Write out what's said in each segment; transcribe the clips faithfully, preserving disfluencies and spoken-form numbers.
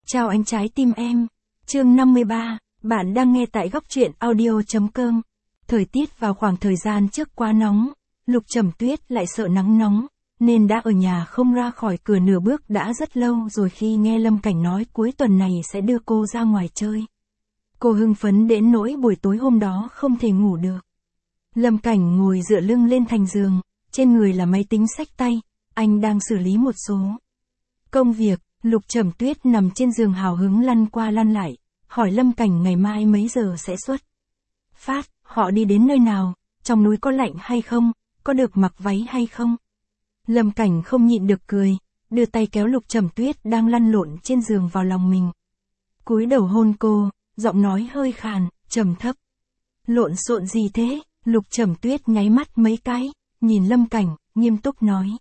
Chào anh trái tim em. Chương năm mươi ba, bạn đang nghe tại góc truyện audio.com. Thời tiết vào khoảng thời gian trước quá nóng, Lục Trầm Tuyết lại sợ nắng nóng, nên đã ở nhà không ra khỏi cửa nửa bước đã rất lâu rồi khi nghe Lâm Cảnh nói cuối tuần này sẽ đưa cô ra ngoài chơi. Cô hưng phấn đến nỗi buổi tối hôm đó không thể ngủ được. Lâm Cảnh ngồi dựa lưng lên thành giường, trên người là máy tính xách tay, anh đang xử lý một số công việc. Lục Trầm Tuyết nằm trên giường hào hứng lăn qua lăn lại, hỏi Lâm Cảnh ngày mai mấy giờ sẽ xuất phát, họ đi đến nơi nào, trong núi có lạnh hay không, có được mặc váy hay không. Lâm Cảnh không nhịn được cười, đưa tay kéo Lục Trầm Tuyết đang lăn lộn trên giường vào lòng mình. Cúi đầu hôn cô, giọng nói hơi khàn, trầm thấp. Lộn xộn gì thế? Lục Trầm Tuyết nháy mắt mấy cái, nhìn Lâm Cảnh, nghiêm túc nói.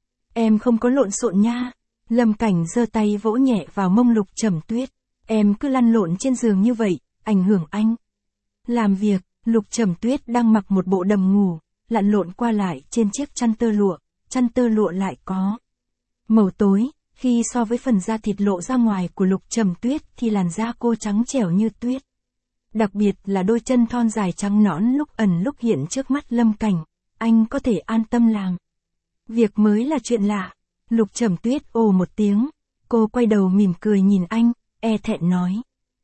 Em không có lộn xộn nha. Lâm Cảnh giơ tay vỗ nhẹ vào mông Lục Trầm Tuyết. Em cứ lăn lộn trên giường như vậy, ảnh hưởng anh. Làm việc, Lục Trầm Tuyết đang mặc một bộ đầm ngủ, lặn lộn qua lại trên chiếc chăn tơ lụa, chăn tơ lụa lại có màu tối, khi so với phần da thịt lộ ra ngoài của Lục Trầm Tuyết thì làn da cô trắng trẻo như tuyết. Đặc biệt là đôi chân thon dài trắng nõn lúc ẩn lúc hiện trước mắt Lâm Cảnh, anh có thể an tâm làm việc mới là chuyện lạ. Lục Trầm Tuyết ồ một tiếng, cô quay đầu mỉm cười nhìn anh, e thẹn nói.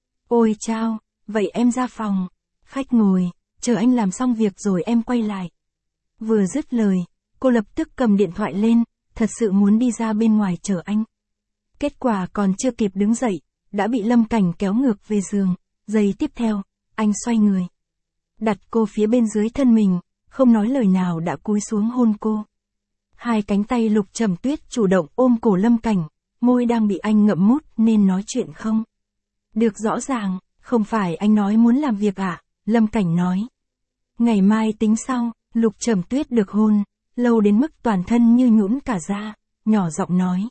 Ôi chao, vậy em ra phòng, khách ngồi, chờ anh làm xong việc rồi em quay lại. Vừa dứt lời, cô lập tức cầm điện thoại lên, thật sự muốn đi ra bên ngoài chờ anh. Kết quả còn chưa kịp đứng dậy, đã bị Lâm Cảnh kéo ngược về giường, giây tiếp theo, anh xoay người. Đặt cô phía bên dưới thân mình, không nói lời nào đã cúi xuống hôn cô. Hai cánh tay Lục Trầm Tuyết chủ động ôm cổ Lâm Cảnh, môi đang bị anh ngậm mút nên nói chuyện không được rõ ràng. Không phải anh nói muốn làm việc à? Lâm Cảnh nói. Ngày mai tính sau. Lục Trầm Tuyết được hôn, lâu đến mức toàn thân như nhũn cả da, nhỏ giọng nói.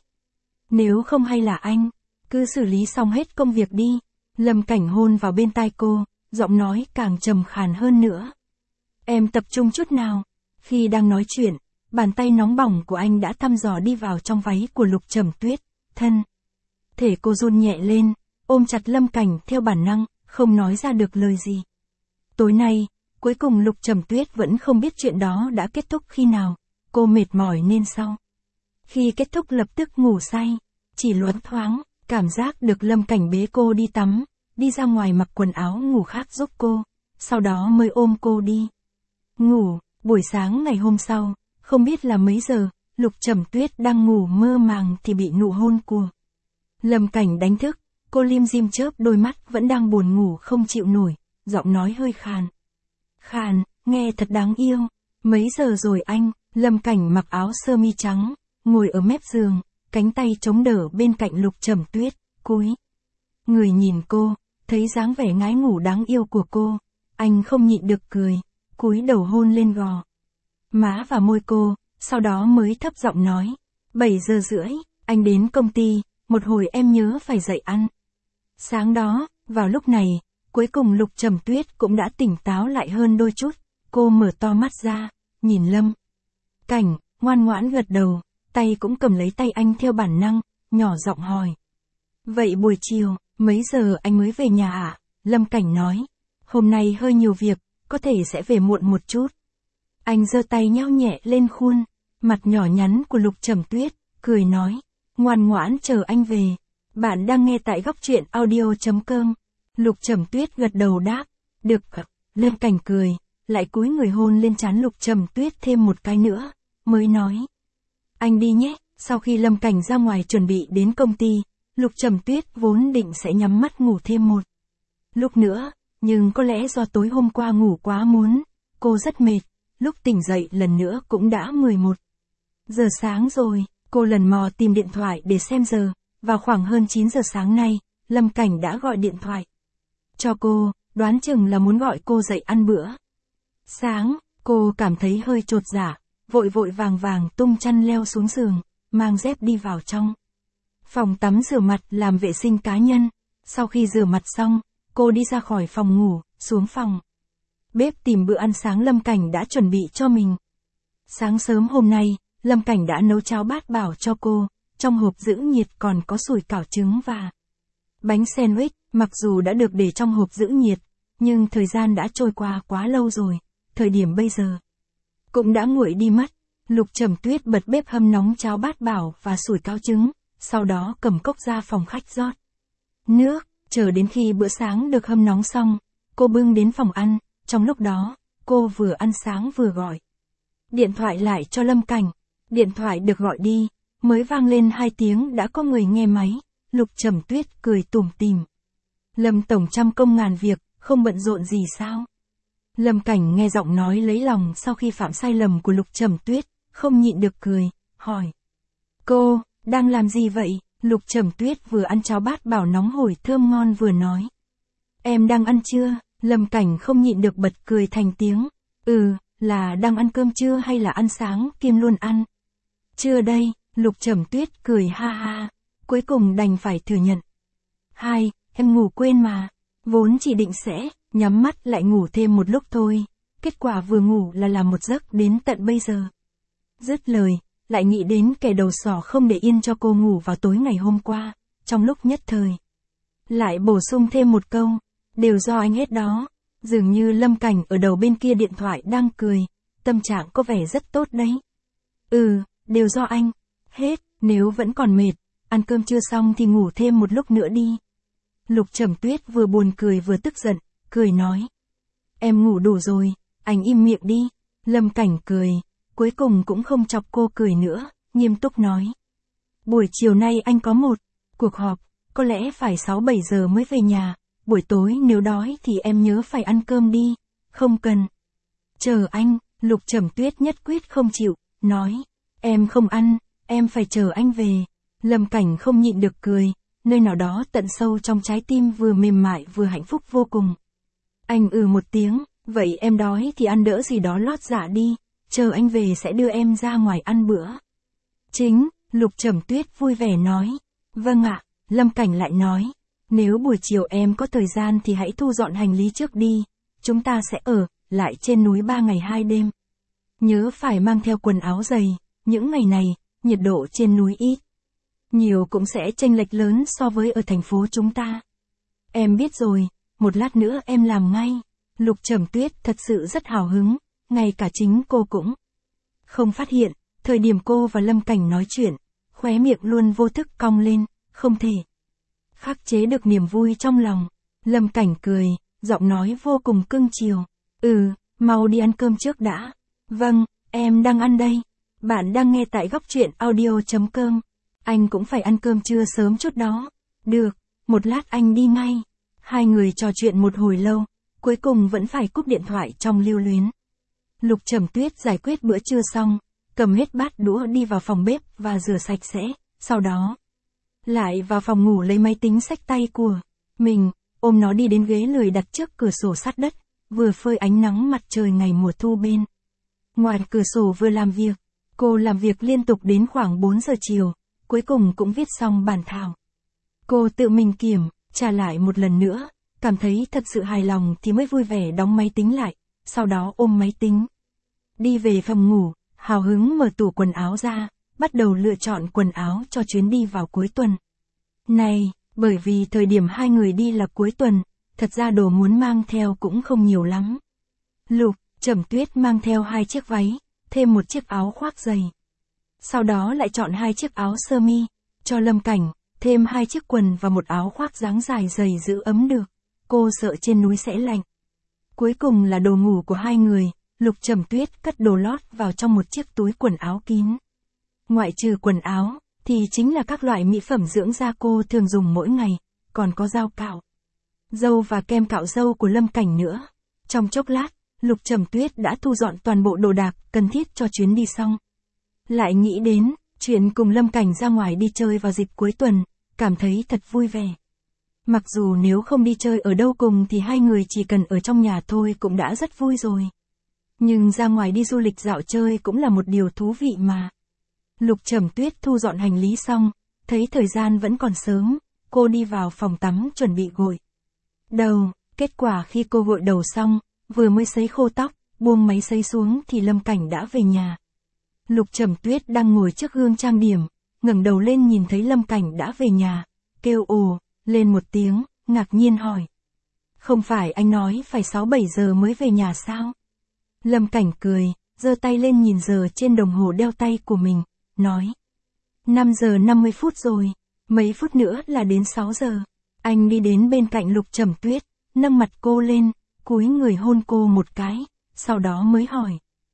Nếu không hay là anh, cứ xử lý xong hết công việc đi. Lâm Cảnh hôn vào bên tai cô, giọng nói càng trầm khàn hơn nữa. Em tập trung chút nào. Khi đang nói chuyện, bàn tay nóng bỏng của anh đã thăm dò đi vào trong váy của Lục Trầm Tuyết, thân thể cô run nhẹ lên, ôm chặt Lâm Cảnh theo bản năng, không nói ra được lời gì. Tối nay, cuối cùng Lục Trầm Tuyết vẫn không biết chuyện đó đã kết thúc khi nào, cô mệt mỏi nên sau khi kết thúc lập tức ngủ say, chỉ loáng thoáng, cảm giác được Lâm Cảnh bế cô đi tắm, đi ra ngoài mặc quần áo ngủ khác giúp cô, sau đó mới ôm cô đi ngủ. Buổi sáng ngày hôm sau, không biết là mấy giờ, Lục Trầm Tuyết đang ngủ mơ màng thì bị nụ hôn của Lâm Cảnh đánh thức, cô lim dim chớp đôi mắt vẫn đang buồn ngủ không chịu nổi, giọng nói hơi khàn. Khàn, nghe thật đáng yêu. Mấy giờ rồi anh? Lâm Cảnh mặc áo sơ mi trắng, ngồi ở mép giường, cánh tay chống đỡ bên cạnh Lục Trầm Tuyết, cúi người nhìn cô, thấy dáng vẻ ngái ngủ đáng yêu của cô, anh không nhịn được cười, cúi đầu hôn lên gò má và môi cô, sau đó mới thấp giọng nói. bảy giờ rưỡi, anh đến công ty, một hồi em nhớ phải dậy ăn sáng đó. Vào lúc này, cuối cùng Lục Trầm Tuyết cũng đã tỉnh táo lại hơn đôi chút, cô mở to mắt ra, nhìn Lâm Cảnh, ngoan ngoãn gật đầu, tay cũng cầm lấy tay anh theo bản năng, nhỏ giọng hỏi. Vậy buổi chiều, mấy giờ anh mới về nhà ạ? À? Lâm Cảnh nói. Hôm nay hơi nhiều việc, có thể sẽ về muộn một chút. Anh giơ tay nhao nhẹ lên khuôn mặt nhỏ nhắn của Lục Trầm Tuyết, cười nói. Ngoan ngoãn chờ anh về. Bạn đang nghe tại góc truyện audio.com. Lục Trầm Tuyết gật đầu đáp. Được. Lâm Cảnh cười, lại cúi người hôn lên trán Lục Trầm Tuyết thêm một cái nữa, mới nói. Anh đi nhé. Sau khi Lâm Cảnh ra ngoài chuẩn bị đến công ty, Lục Trầm Tuyết vốn định sẽ nhắm mắt ngủ thêm một lúc nữa, nhưng có lẽ do tối hôm qua ngủ quá muốn, cô rất mệt, lúc tỉnh dậy lần nữa cũng đã mười một giờ sáng rồi. Cô lần mò tìm điện thoại để xem giờ, vào khoảng hơn chín giờ sáng nay, Lâm Cảnh đã gọi điện thoại cho cô, đoán chừng là muốn gọi cô dậy ăn bữa sáng. Cô cảm thấy hơi chột dạ, vội vội vàng vàng tung chăn leo xuống giường, mang dép đi vào trong phòng tắm rửa mặt làm vệ sinh cá nhân. Sau khi rửa mặt xong, cô đi ra khỏi phòng ngủ, xuống phòng bếp tìm bữa ăn sáng Lâm Cảnh đã chuẩn bị cho mình. Sáng sớm hôm nay, Lâm Cảnh đã nấu cháo bát bảo cho cô, trong hộp giữ nhiệt còn có sủi cảo trứng và Bánh sandwich, mặc dù đã được để trong hộp giữ nhiệt, nhưng thời gian đã trôi qua quá lâu rồi, thời điểm bây giờ cũng đã nguội đi mất. Lục Trầm Tuyết bật bếp hâm nóng cháo bát bảo và sủi cảo trứng, sau đó cầm cốc ra phòng khách rót nước, chờ đến khi bữa sáng được hâm nóng xong, cô bưng đến phòng ăn, trong lúc đó, cô vừa ăn sáng vừa gọi điện thoại lại cho Lâm Cảnh. Điện thoại được gọi đi, mới vang lên hai tiếng đã có người nghe máy. Lục Trầm Tuyết cười tủm tỉm. Lâm tổng trăm công ngàn việc, không bận rộn gì sao? Lâm Cảnh nghe giọng nói lấy lòng sau khi phạm sai lầm của Lục Trầm Tuyết, không nhịn được cười, hỏi. Cô, đang làm gì vậy? Lục Trầm Tuyết vừa ăn cháo bát bảo nóng hổi thơm ngon vừa nói. Em đang ăn chưa? Lâm Cảnh không nhịn được bật cười thành tiếng. Ừ, là đang ăn cơm trưa hay là ăn sáng kiêm luôn ăn? Chưa đây, Lục Trầm Tuyết cười ha ha, cuối cùng đành phải thừa nhận. Hai, em ngủ quên mà, vốn chỉ định sẽ nhắm mắt lại ngủ thêm một lúc thôi, kết quả vừa ngủ là làm một giấc đến tận bây giờ. Dứt lời, lại nghĩ đến kẻ đầu sỏ không để yên cho cô ngủ vào tối ngày hôm qua, trong lúc nhất thời. Lại bổ sung thêm một câu, đều do anh hết đó. Dường như Lâm Cảnh ở đầu bên kia điện thoại đang cười, tâm trạng có vẻ rất tốt đấy. Ừ, đều do anh. Hết, nếu vẫn còn mệt, ăn cơm chưa xong thì ngủ thêm một lúc nữa đi. Lục Trầm Tuyết vừa buồn cười vừa tức giận, cười nói. Em ngủ đủ rồi, anh im miệng đi. Lâm Cảnh cười, cuối cùng cũng không chọc cô cười nữa, nghiêm túc nói. Buổi chiều nay anh có một cuộc họp, có lẽ phải sáu bảy giờ mới về nhà. Buổi tối nếu đói thì em nhớ phải ăn cơm đi, không cần. Chờ anh, Lục Trầm Tuyết nhất quyết không chịu, nói. Em không ăn, em phải chờ anh về. Lâm Cảnh không nhịn được cười, nơi nào đó tận sâu trong trái tim vừa mềm mại vừa hạnh phúc vô cùng. Anh ừ một tiếng, vậy em đói thì ăn đỡ gì đó lót dạ đi, chờ anh về sẽ đưa em ra ngoài ăn bữa chính. Lục Trầm Tuyết vui vẻ nói. Vâng ạ. Lâm Cảnh lại nói. Nếu buổi chiều em có thời gian thì hãy thu dọn hành lý trước đi, chúng ta sẽ ở lại trên núi ba ngày hai đêm. Nhớ phải mang theo quần áo dày, những ngày này, nhiệt độ trên núi ít nhiều cũng sẽ chênh lệch lớn so với ở thành phố chúng ta. Em biết rồi, một lát nữa em làm ngay. Lục Trầm Tuyết thật sự rất hào hứng, ngay cả chính cô cũng không phát hiện, thời điểm cô và Lâm Cảnh nói chuyện, khóe miệng luôn vô thức cong lên, không thể khắc chế được niềm vui trong lòng. Lâm Cảnh cười, giọng nói vô cùng cưng chiều. Ừ, mau đi ăn cơm trước đã. Vâng, em đang ăn đây. Bạn đang nghe tại góc truyện audio chấm com. Anh cũng phải ăn cơm trưa sớm chút đó. Được, một lát anh đi ngay. Hai người trò chuyện một hồi lâu, cuối cùng vẫn phải cúp điện thoại trong lưu luyến. Lục Trầm Tuyết giải quyết bữa trưa xong, cầm hết bát đũa đi vào phòng bếp và rửa sạch sẽ, sau đó lại vào phòng ngủ lấy máy tính xách tay của mình, ôm nó đi đến ghế lười đặt trước cửa sổ sát đất, vừa phơi ánh nắng mặt trời ngày mùa thu bên ngoài cửa sổ vừa làm việc. Cô làm việc liên tục đến khoảng bốn giờ chiều, cuối cùng cũng viết xong bản thảo. Cô tự mình kiểm tra lại một lần nữa, cảm thấy thật sự hài lòng thì mới vui vẻ đóng máy tính lại, sau đó ôm máy tính đi về phòng ngủ, hào hứng mở tủ quần áo ra, bắt đầu lựa chọn quần áo cho chuyến đi vào cuối tuần này. Bởi vì thời điểm hai người đi là cuối tuần, thật ra đồ muốn mang theo cũng không nhiều lắm. Lục Trầm Tuyết mang theo hai chiếc váy, thêm một chiếc áo khoác dày. Sau đó lại chọn hai chiếc áo sơ mi cho Lâm Cảnh, thêm hai chiếc quần và một áo khoác dáng dài dày giữ ấm được. Cô sợ trên núi sẽ lạnh. Cuối cùng là đồ ngủ của hai người, Lục Trầm Tuyết cất đồ lót vào trong một chiếc túi quần áo kín. Ngoại trừ quần áo, thì chính là các loại mỹ phẩm dưỡng da cô thường dùng mỗi ngày, còn có dao cạo râu và kem cạo râu của Lâm Cảnh nữa. Trong chốc lát, Lục Trầm Tuyết đã thu dọn toàn bộ đồ đạc cần thiết cho chuyến đi xong. Lại nghĩ đến chuyện cùng Lâm Cảnh ra ngoài đi chơi vào dịp cuối tuần, cảm thấy thật vui vẻ. Mặc dù nếu không đi chơi ở đâu cùng thì hai người chỉ cần ở trong nhà thôi cũng đã rất vui rồi. Nhưng ra ngoài đi du lịch dạo chơi cũng là một điều thú vị mà. Lục Trầm Tuyết thu dọn hành lý xong, thấy thời gian vẫn còn sớm, cô đi vào phòng tắm chuẩn bị gội đầu. Kết quả khi cô gội đầu xong, vừa mới sấy khô tóc, buông máy sấy xuống thì Lâm Cảnh đã về nhà. Lục Trầm Tuyết đang ngồi trước gương trang điểm, ngẩng đầu lên nhìn thấy Lâm Cảnh đã về nhà, kêu ồ, lên một tiếng, ngạc nhiên hỏi. Không phải anh nói phải sáu bảy giờ mới về nhà sao? Lâm Cảnh cười, giơ tay lên nhìn giờ trên đồng hồ đeo tay của mình, nói. năm giờ năm mươi phút rồi, mấy phút nữa là đến sáu giờ. Anh đi đến bên cạnh Lục Trầm Tuyết, nâng mặt cô lên, cúi người hôn cô một cái, sau đó mới hỏi.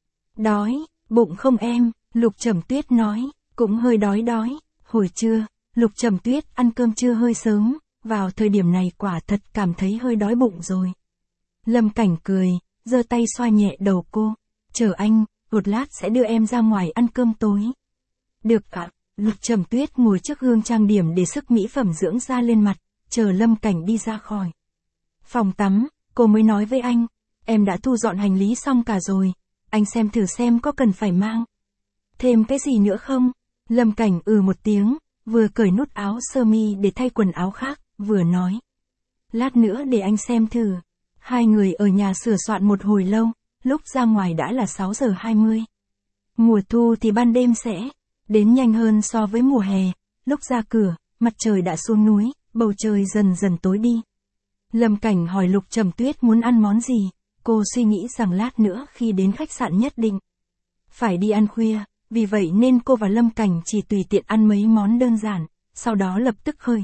Đói, bụng không em? Lục Trầm Tuyết nói, cũng hơi đói đói. Hồi trưa, Lục Trầm Tuyết ăn cơm trưa hơi sớm, vào thời điểm này quả thật cảm thấy hơi đói bụng rồi. Lâm Cảnh cười, giơ tay xoa nhẹ đầu cô, chờ anh, một lát sẽ đưa em ra ngoài ăn cơm tối. Được ạ. Lục Trầm Tuyết ngồi trước gương trang điểm để sức mỹ phẩm dưỡng da lên mặt, chờ Lâm Cảnh đi ra khỏi phòng tắm, cô mới nói với anh, em đã thu dọn hành lý xong cả rồi, anh xem thử xem có cần phải mang thêm cái gì nữa không? Lâm Cảnh ừ một tiếng, vừa cởi nút áo sơ mi để thay quần áo khác, vừa nói. Lát nữa để anh xem thử. Hai người ở nhà sửa soạn một hồi lâu, lúc ra ngoài đã là sáu giờ hai mươi. Mùa thu thì ban đêm sẽ đến nhanh hơn so với mùa hè, lúc ra cửa, mặt trời đã xuống núi, bầu trời dần dần tối đi. Lâm Cảnh hỏi Lục Trầm Tuyết muốn ăn món gì, cô suy nghĩ rằng lát nữa khi đến khách sạn nhất định phải đi ăn khuya, vì vậy nên cô và Lâm Cảnh chỉ tùy tiện ăn mấy món đơn giản, sau đó lập tức khởi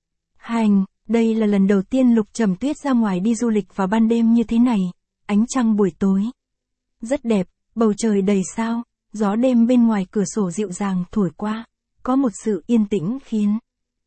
hành. Đây là lần đầu tiên Lục Trầm Tuyết ra ngoài đi du lịch vào ban đêm như thế này, ánh trăng buổi tối rất đẹp, bầu trời đầy sao, gió đêm bên ngoài cửa sổ dịu dàng thổi qua, có một sự yên tĩnh khiến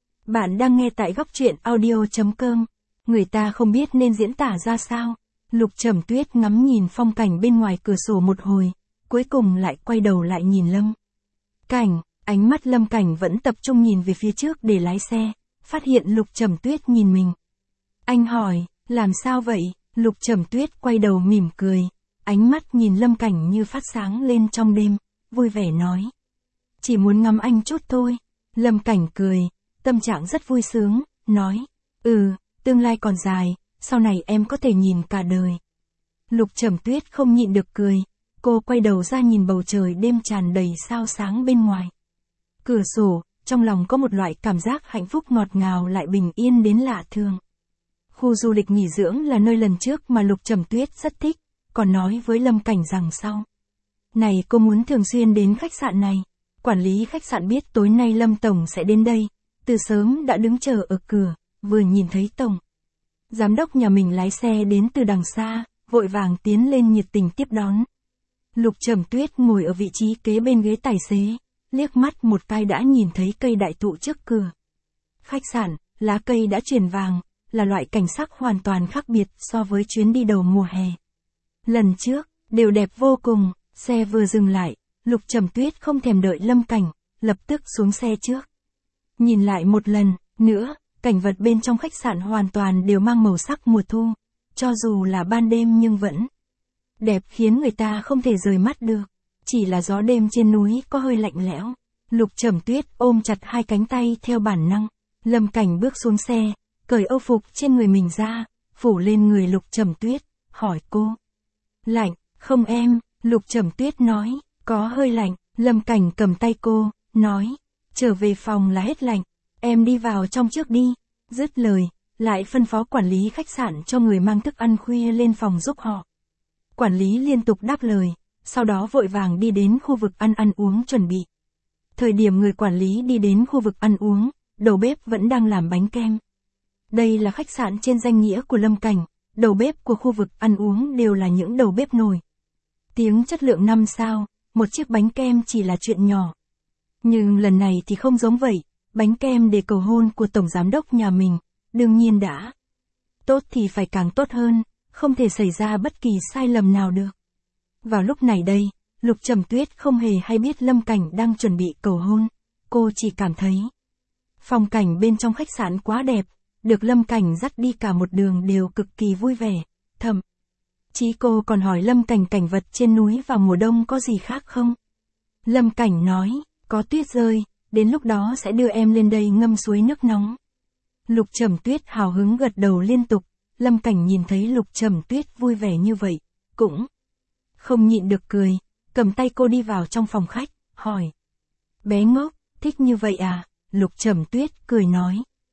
bạn đang nghe tại góc truyện audio chấm com. Người ta không biết nên diễn tả ra sao. Lục Trầm Tuyết ngắm nhìn phong cảnh bên ngoài cửa sổ một hồi, cuối cùng lại quay đầu lại nhìn Lâm Cảnh, ánh mắt Lâm Cảnh vẫn tập trung nhìn về phía trước để lái xe, phát hiện Lục Trầm Tuyết nhìn mình. Anh hỏi, làm sao vậy? Lục Trầm Tuyết quay đầu mỉm cười, ánh mắt nhìn Lâm Cảnh như phát sáng lên trong đêm, vui vẻ nói. Chỉ muốn ngắm anh chút thôi. Lâm Cảnh cười, tâm trạng rất vui sướng, nói, ừ, tương lai còn dài, sau này em có thể nhìn cả đời. Lục Trầm Tuyết không nhịn được cười, cô quay đầu ra nhìn bầu trời đêm tràn đầy sao sáng bên ngoài cửa sổ, trong lòng có một loại cảm giác hạnh phúc ngọt ngào lại bình yên đến lạ thường. Khu du lịch nghỉ dưỡng là nơi lần trước mà Lục Trầm Tuyết rất thích, còn nói với Lâm Cảnh rằng sau này cô muốn thường xuyên đến khách sạn này. Quản lý khách sạn biết tối nay Lâm Tổng sẽ đến đây, từ sớm đã đứng chờ ở cửa, vừa nhìn thấy Tổng giám đốc nhà mình lái xe đến từ đằng xa, vội vàng tiến lên nhiệt tình tiếp đón. Lục Trầm Tuyết ngồi ở vị trí kế bên ghế tài xế, liếc mắt một cái đã nhìn thấy cây đại thụ trước cửa khách sạn, lá cây đã chuyển vàng, là loại cảnh sắc hoàn toàn khác biệt so với chuyến đi đầu mùa hè lần trước, đều đẹp vô cùng. Xe vừa dừng lại, Lục Trầm Tuyết không thèm đợi Lâm Cảnh, lập tức xuống xe trước. Nhìn lại một lần nữa, cảnh vật bên trong khách sạn hoàn toàn đều mang màu sắc mùa thu, cho dù là ban đêm nhưng vẫn đẹp khiến người ta không thể rời mắt được. Chỉ là gió đêm trên núi có hơi lạnh lẽo. Lục Trầm Tuyết ôm chặt hai cánh tay theo bản năng. Lâm Cảnh bước xuống xe, cởi âu phục trên người mình ra, phủ lên người Lục Trầm Tuyết, hỏi cô. Lạnh, không em? Lục Trầm Tuyết nói, có hơi lạnh. Lâm Cảnh cầm tay cô, nói, trở về phòng là hết lạnh, em đi vào trong trước đi. Dứt lời, lại phân phó quản lý khách sạn cho người mang thức ăn khuya lên phòng giúp họ. Quản lý liên tục đáp lời, sau đó vội vàng đi đến khu vực ăn ăn uống chuẩn bị. Thời điểm người quản lý đi đến khu vực ăn uống, đầu bếp vẫn đang làm bánh kem. Đây là khách sạn trên danh nghĩa của Lâm Cảnh, đầu bếp của khu vực ăn uống đều là những đầu bếp nổi tiếng chất lượng năm sao, một chiếc bánh kem chỉ là chuyện nhỏ. Nhưng lần này thì không giống vậy, bánh kem để cầu hôn của tổng giám đốc nhà mình, đương nhiên đã tốt thì phải càng tốt hơn, không thể xảy ra bất kỳ sai lầm nào được. Vào lúc này đây, Lục Trầm Tuyết không hề hay biết Lâm Cảnh đang chuẩn bị cầu hôn, cô chỉ cảm thấy phong cảnh bên trong khách sạn quá đẹp, được Lâm Cảnh dắt đi cả một đường đều cực kỳ vui vẻ, thậm chí cô còn hỏi Lâm Cảnh cảnh vật trên núi vào mùa đông có gì khác không? Lâm Cảnh nói, có tuyết rơi, đến lúc đó sẽ đưa em lên đây ngâm suối nước nóng. Lục Trầm Tuyết hào hứng gật đầu liên tục, Lâm Cảnh nhìn thấy Lục Trầm Tuyết vui vẻ như vậy, cũng không nhịn được cười, cầm tay cô đi vào trong phòng khách, hỏi. Bé ngốc, thích như vậy à? Lục Trầm Tuyết cười nói.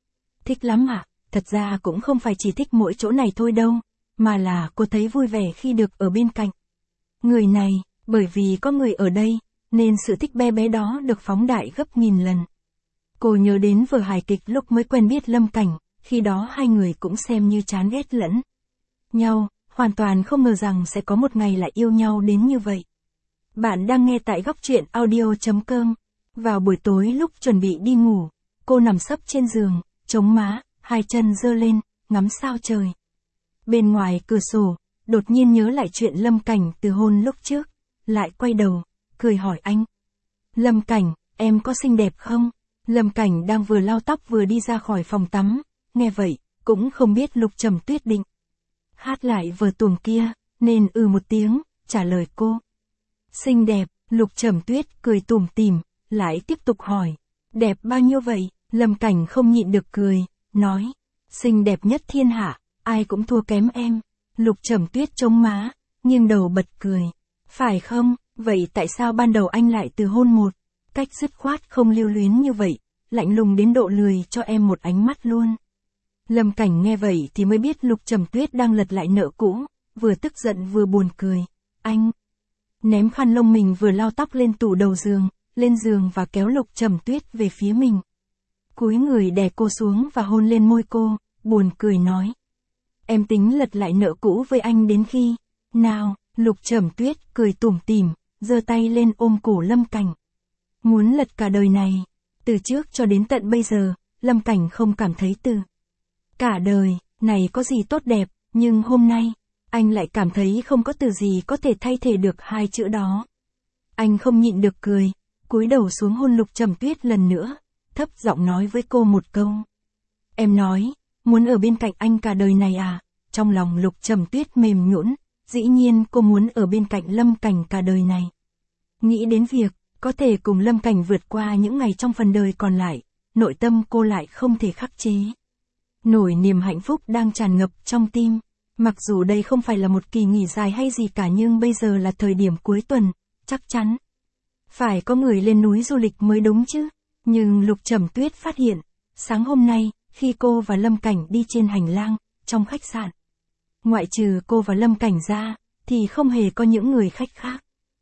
Thích lắm ạ, thật ra cũng không phải chỉ thích mỗi chỗ này thôi đâu, mà là cô thấy vui vẻ khi được ở bên cạnh người này, bởi vì có người ở đây, nên sự thích bé bé đó được phóng đại gấp nghìn lần. Cô nhớ đến vở hài kịch lúc mới quen biết Lâm Cảnh, khi đó hai người cũng xem như chán ghét lẫn nhau, hoàn toàn không ngờ rằng sẽ có một ngày lại yêu nhau đến như vậy. Bạn đang nghe tại góc truyện audio.com. Vào buổi tối lúc chuẩn bị đi ngủ, cô nằm sấp trên giường, chống má, hai chân giơ lên, ngắm sao trời. Bên ngoài cửa sổ, đột nhiên nhớ lại chuyện Lâm Cảnh từ hôn lúc trước, lại quay đầu, cười hỏi anh. Lâm Cảnh, em có xinh đẹp không? Lâm Cảnh đang vừa lau tóc vừa đi ra khỏi phòng tắm, nghe vậy, cũng không biết Lục Trầm Tuyết định hát lại vở tuồng kia, nên ừ một tiếng, trả lời cô. Xinh đẹp, Lục Trầm Tuyết cười tủm tỉm, lại tiếp tục hỏi. Đẹp bao nhiêu vậy? Lâm Cảnh không nhịn được cười, nói. Xinh đẹp nhất thiên hạ, ai cũng thua kém em. Lục Trầm Tuyết chống má, nghiêng đầu bật cười. Phải không, vậy tại sao ban đầu anh lại từ hôn một cách dứt khoát không lưu luyến như vậy, lạnh lùng đến độ lười cho em một ánh mắt luôn. Lâm Cảnh nghe vậy thì mới biết Lục Trầm Tuyết đang lật lại nợ cũ, vừa tức giận vừa buồn cười. Anh ném khăn lông mình vừa lau tóc lên tủ đầu giường, lên giường và kéo Lục Trầm Tuyết về phía mình. Cúi người đè cô xuống và hôn lên môi cô, buồn cười nói. Em tính lật lại nợ cũ với anh đến khi nào? Lục Trầm Tuyết cười tủm tỉm, giơ tay lên ôm cổ Lâm Cảnh. Muốn lật cả đời này. Từ trước cho đến tận bây giờ, Lâm Cảnh không cảm thấy từ cả đời này có gì tốt đẹp, nhưng hôm nay, anh lại cảm thấy không có từ gì có thể thay thế được hai chữ đó. Anh không nhịn được cười, cúi đầu xuống hôn Lục Trầm Tuyết lần nữa, thấp giọng nói với cô một câu. Em nói, muốn ở bên cạnh anh cả đời này à? Trong lòng Lục Trầm Tuyết mềm nhũn, dĩ nhiên cô muốn ở bên cạnh Lâm Cảnh cả đời này. Nghĩ đến việc, có thể cùng Lâm Cảnh vượt qua những ngày trong phần đời còn lại, nội tâm cô lại không thể khắc chế nổi niềm hạnh phúc đang tràn ngập trong tim. Mặc dù đây không phải là một kỳ nghỉ dài hay gì cả, nhưng bây giờ là thời điểm cuối tuần, chắc chắn phải có người lên núi du lịch mới đúng chứ. Nhưng Lục Trầm Tuyết phát hiện, sáng hôm nay, khi cô và Lâm Cảnh đi trên hành lang, trong khách sạn, ngoại trừ cô và Lâm Cảnh ra, thì không hề có những người khách khác.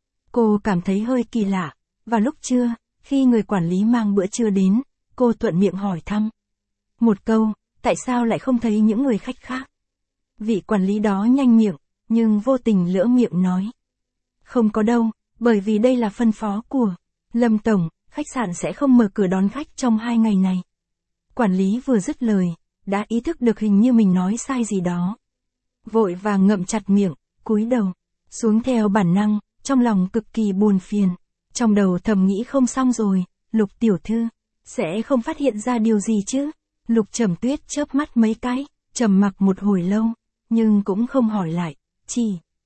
Cô cảm thấy hơi kỳ lạ, và lúc trưa, khi người quản lý mang bữa trưa đến, cô thuận miệng hỏi thăm một câu, tại sao lại không thấy những người khách khác? Vị quản lý đó nhanh miệng, nhưng vô tình lỡ miệng nói. Không có đâu, bởi vì đây là phân phó của Lâm Tổng, khách sạn sẽ không mở cửa đón khách trong hai ngày này. Quản lý vừa dứt lời, đã ý thức được hình như mình nói sai gì đó. Vội vàng ngậm chặt miệng, cúi đầu xuống theo bản năng, trong lòng cực kỳ buồn phiền. Trong đầu thầm nghĩ không xong rồi, Lục tiểu thư sẽ không phát hiện ra điều gì chứ? Lục Trầm Tuyết chớp mắt mấy cái, trầm mặc một hồi lâu, nhưng cũng không hỏi lại, chỉ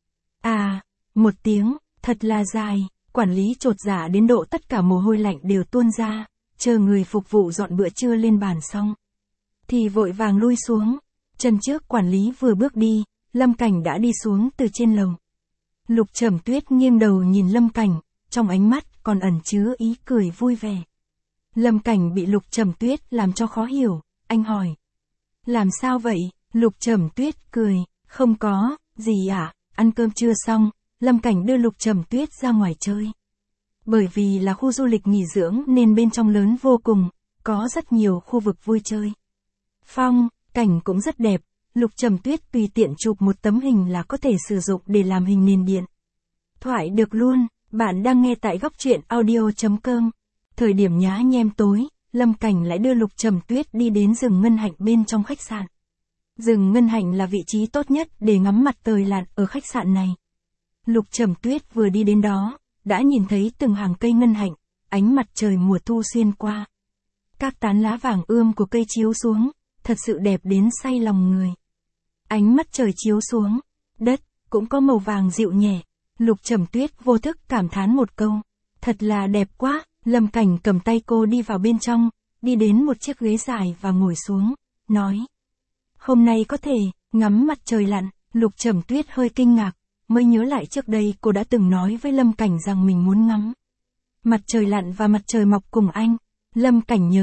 à, một tiếng, thật là dài. Quản lý chột dạ đến độ tất cả mồ hôi lạnh đều tuôn ra, chờ người phục vụ dọn bữa trưa lên bàn xong, thì vội vàng lui xuống. Chân trước quản lý vừa bước đi, Lâm Cảnh đã đi xuống từ trên lầu. Lục Trầm Tuyết nghiêng đầu nhìn Lâm Cảnh, trong ánh mắt còn ẩn chứa ý cười vui vẻ. Lâm Cảnh bị Lục Trầm Tuyết làm cho khó hiểu, anh hỏi. Làm sao vậy? Lục Trầm Tuyết cười, không có, gì ạ, à? Ăn cơm trưa xong, Lâm Cảnh đưa Lục Trầm Tuyết ra ngoài chơi. Bởi vì là khu du lịch nghỉ dưỡng nên bên trong lớn vô cùng, có rất nhiều khu vực vui chơi. Phong cảnh cũng rất đẹp, Lục Trầm Tuyết tùy tiện chụp một tấm hình là có thể sử dụng để làm hình nền điện thoại được luôn. Bạn đang nghe tại góc truyện audio.com. Thời điểm nhá nhem tối, Lâm Cảnh lại đưa Lục Trầm Tuyết đi đến rừng ngân hạnh bên trong khách sạn. Rừng ngân hạnh là vị trí tốt nhất để ngắm mặt trời lặn ở khách sạn này. Lục Trầm Tuyết vừa đi đến đó, đã nhìn thấy từng hàng cây ngân hạnh, ánh mặt trời mùa thu xuyên qua. Các tán lá vàng ươm của cây chiếu xuống, thật sự đẹp đến say lòng người. Ánh mắt trời chiếu xuống, đất cũng có màu vàng dịu nhẹ. Lục Trầm Tuyết vô thức cảm thán một câu, thật là đẹp quá. Lâm Cảnh cầm tay cô đi vào bên trong, đi đến một chiếc ghế dài và ngồi xuống, nói. Hôm nay có thể ngắm mặt trời lặn. Lục Trầm Tuyết hơi kinh ngạc, mới nhớ lại trước đây cô đã từng nói với Lâm Cảnh rằng mình muốn ngắm mặt trời lặn và mặt trời mọc cùng anh. Lâm Cảnh nhớ,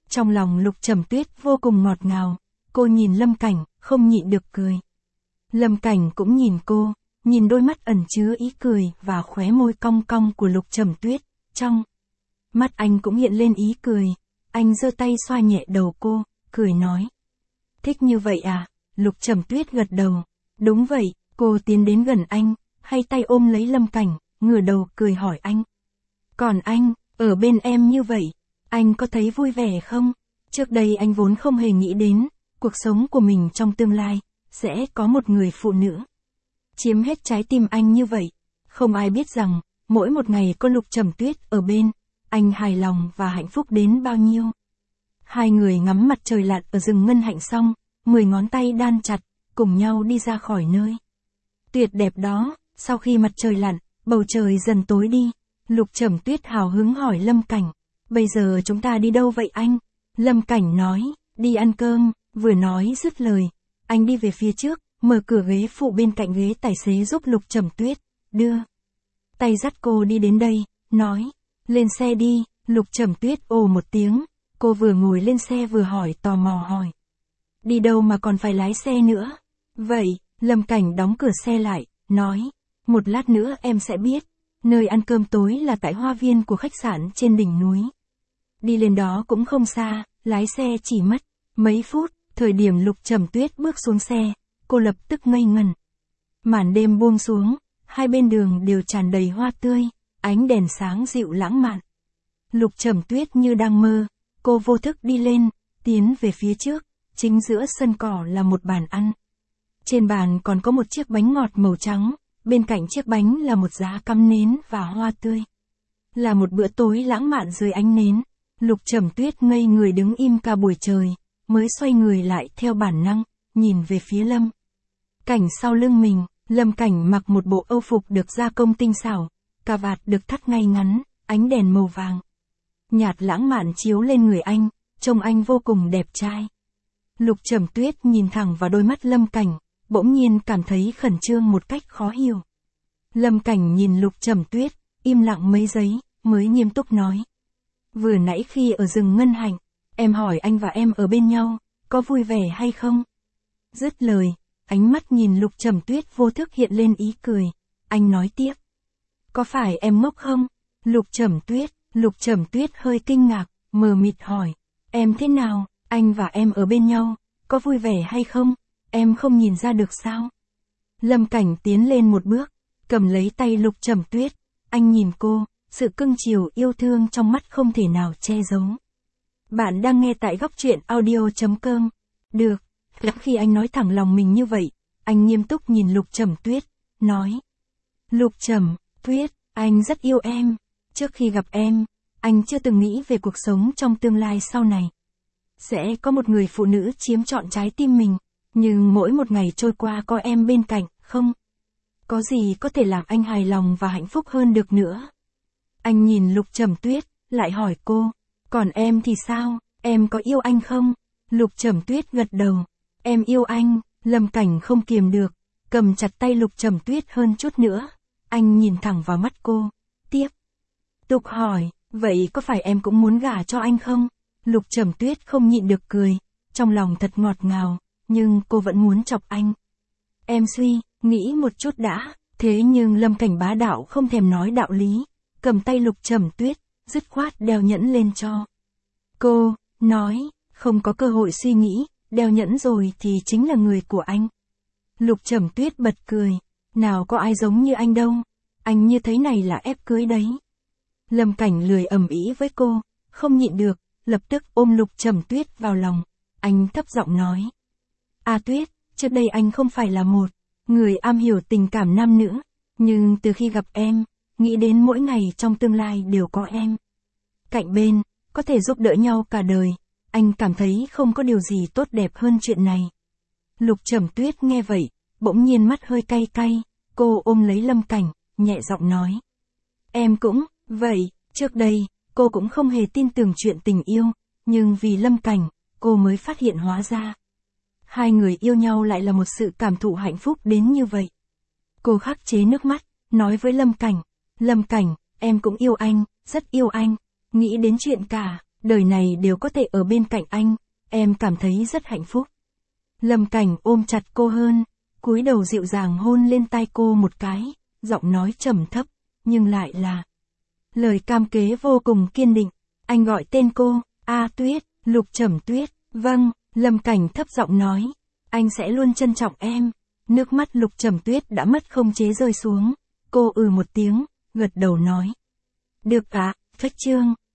Trong lòng Lục Trầm Tuyết vô cùng ngọt ngào, cô nhìn Lâm Cảnh, không nhịn được cười. Lâm Cảnh cũng nhìn cô, nhìn đôi mắt ẩn chứa ý cười và khóe môi cong cong của Lục Trầm Tuyết, trong mắt anh cũng hiện lên ý cười, anh giơ tay xoa nhẹ đầu cô, cười nói. Thích như vậy à? Lục Trầm Tuyết gật đầu. Đúng vậy, cô tiến đến gần anh, hai tay ôm lấy Lâm Cảnh, ngửa đầu cười hỏi anh. Còn anh, ở bên em như vậy, anh có thấy vui vẻ không? Trước đây anh vốn không hề nghĩ đến, cuộc sống của mình trong tương lai, sẽ có một người phụ nữ chiếm hết trái tim anh như vậy. Không ai biết rằng, mỗi một ngày có Lục Trầm Tuyết ở bên, anh hài lòng và hạnh phúc đến bao nhiêu. Hai người ngắm mặt trời lặn ở rừng ngân hạnh xong, mười ngón tay đan chặt, cùng nhau đi ra khỏi nơi tuyệt đẹp đó. Sau khi mặt trời lặn, bầu trời dần tối đi, Lục Trầm Tuyết hào hứng hỏi Lâm Cảnh. Bây giờ chúng ta đi đâu vậy anh? Lâm Cảnh nói, đi ăn cơm. Vừa nói dứt lời, anh đi về phía trước, mở cửa ghế phụ bên cạnh ghế tài xế giúp Lục Trầm Tuyết, đưa tay dắt cô đi đến đây, nói, lên xe đi. Lục Trầm Tuyết ồ một tiếng, cô vừa ngồi lên xe vừa hỏi tò mò hỏi. Đi đâu mà còn phải lái xe nữa? Vậy, Lâm Cảnh đóng cửa xe lại, nói, một lát nữa em sẽ biết, nơi ăn cơm tối là tại hoa viên của khách sạn trên đỉnh núi. Đi lên đó cũng không xa, lái xe chỉ mất mấy phút. Thời điểm Lục Trầm Tuyết bước xuống xe, cô lập tức ngây ngẩn. Màn đêm buông xuống, hai bên đường đều tràn đầy hoa tươi, ánh đèn sáng dịu lãng mạn. Lục Trầm Tuyết như đang mơ, cô vô thức đi lên, tiến về phía trước, chính giữa sân cỏ là một bàn ăn. Trên bàn còn có một chiếc bánh ngọt màu trắng, bên cạnh chiếc bánh là một giá cắm nến và hoa tươi. Là một bữa tối lãng mạn dưới ánh nến. Lục Trầm Tuyết ngây người đứng im cả buổi trời, mới xoay người lại theo bản năng, nhìn về phía Lâm Cảnh sau lưng mình. Lâm Cảnh mặc một bộ âu phục được gia công tinh xảo, cà vạt được thắt ngay ngắn, ánh đèn màu vàng nhạt lãng mạn chiếu lên người anh, trông anh vô cùng đẹp trai. Lục Trầm Tuyết nhìn thẳng vào đôi mắt Lâm Cảnh, bỗng nhiên cảm thấy khẩn trương một cách khó hiểu. Lâm Cảnh nhìn Lục Trầm Tuyết, im lặng mấy giây, mới nghiêm túc nói. Vừa nãy khi ở rừng ngân hạnh, em hỏi anh và em ở bên nhau, có vui vẻ hay không? Dứt lời, ánh mắt nhìn Lục Trầm Tuyết vô thức hiện lên ý cười. Anh nói tiếp. Có phải em ngốc không? Lục Trầm Tuyết, Lục Trầm Tuyết hơi kinh ngạc, mờ mịt hỏi. Em thế nào, anh và em ở bên nhau, có vui vẻ hay không? Em không nhìn ra được sao? Lâm Cảnh tiến lên một bước, cầm lấy tay Lục Trầm Tuyết. Anh nhìn cô, sự cưng chiều yêu thương trong mắt không thể nào che giấu. Bạn đang nghe tại góc truyện audio chấm com. Được, khi anh nói thẳng lòng mình như vậy, anh nghiêm túc nhìn Lục Trầm Tuyết, nói. Lục Trầm Tuyết, anh rất yêu em. Trước khi gặp em, anh chưa từng nghĩ về cuộc sống trong tương lai sau này. Sẽ có một người phụ nữ chiếm trọn trái tim mình, nhưng mỗi một ngày trôi qua có em bên cạnh, không có gì có thể làm anh hài lòng và hạnh phúc hơn được nữa. Anh nhìn Lục Trầm Tuyết, lại hỏi cô, còn em thì sao, em có yêu anh không? Lục Trầm Tuyết gật đầu, em yêu anh. Lâm Cảnh không kiềm được, cầm chặt tay Lục Trầm Tuyết hơn chút nữa. Anh nhìn thẳng vào mắt cô, tiếp tục hỏi, vậy có phải em cũng muốn gả cho anh không? Lục Trầm Tuyết không nhịn được cười, trong lòng thật ngọt ngào, nhưng cô vẫn muốn chọc anh. Em suy nghĩ một chút đã. Thế nhưng Lâm Cảnh bá đạo không thèm nói đạo lý, cầm tay Lục Trầm Tuyết, dứt khoát đeo nhẫn lên cho cô, nói, không có cơ hội suy nghĩ, đeo nhẫn rồi thì chính là người của anh. Lục Trầm Tuyết bật cười, nào có ai giống như anh đâu, anh như thế này là ép cưới đấy. Lâm Cảnh lười ầm ĩ với cô, không nhịn được, lập tức ôm Lục Trầm Tuyết vào lòng, anh thấp giọng nói. A Tuyết, trước đây anh không phải là một người am hiểu tình cảm nam nữ, nhưng từ khi gặp em, nghĩ đến mỗi ngày trong tương lai đều có em cạnh bên, có thể giúp đỡ nhau cả đời, anh cảm thấy không có điều gì tốt đẹp hơn chuyện này. Lục Trầm Tuyết nghe vậy, bỗng nhiên mắt hơi cay cay, cô ôm lấy Lâm Cảnh, nhẹ giọng nói. Em cũng, vậy, trước đây, cô cũng không hề tin tưởng chuyện tình yêu, nhưng vì Lâm Cảnh, cô mới phát hiện hóa ra. Hai người yêu nhau lại là một sự cảm thụ hạnh phúc đến như vậy. Cô khắc chế nước mắt, nói với Lâm Cảnh, Lâm Cảnh, em cũng yêu anh, rất yêu anh, nghĩ đến chuyện cả đời này đều có thể ở bên cạnh anh, em cảm thấy rất hạnh phúc. Lâm Cảnh ôm chặt cô hơn, cúi đầu dịu dàng hôn lên tai cô một cái, giọng nói trầm thấp, nhưng lại là lời cam kế vô cùng kiên định. Anh gọi tên cô, A Tuyết, Lục Trầm Tuyết. Vâng, Lâm Cảnh thấp giọng nói, anh sẽ luôn trân trọng em. Nước mắt Lục Trầm Tuyết đã mất không chế rơi xuống, cô ừ một tiếng, gật đầu nói. Được ạ, à, phách trương.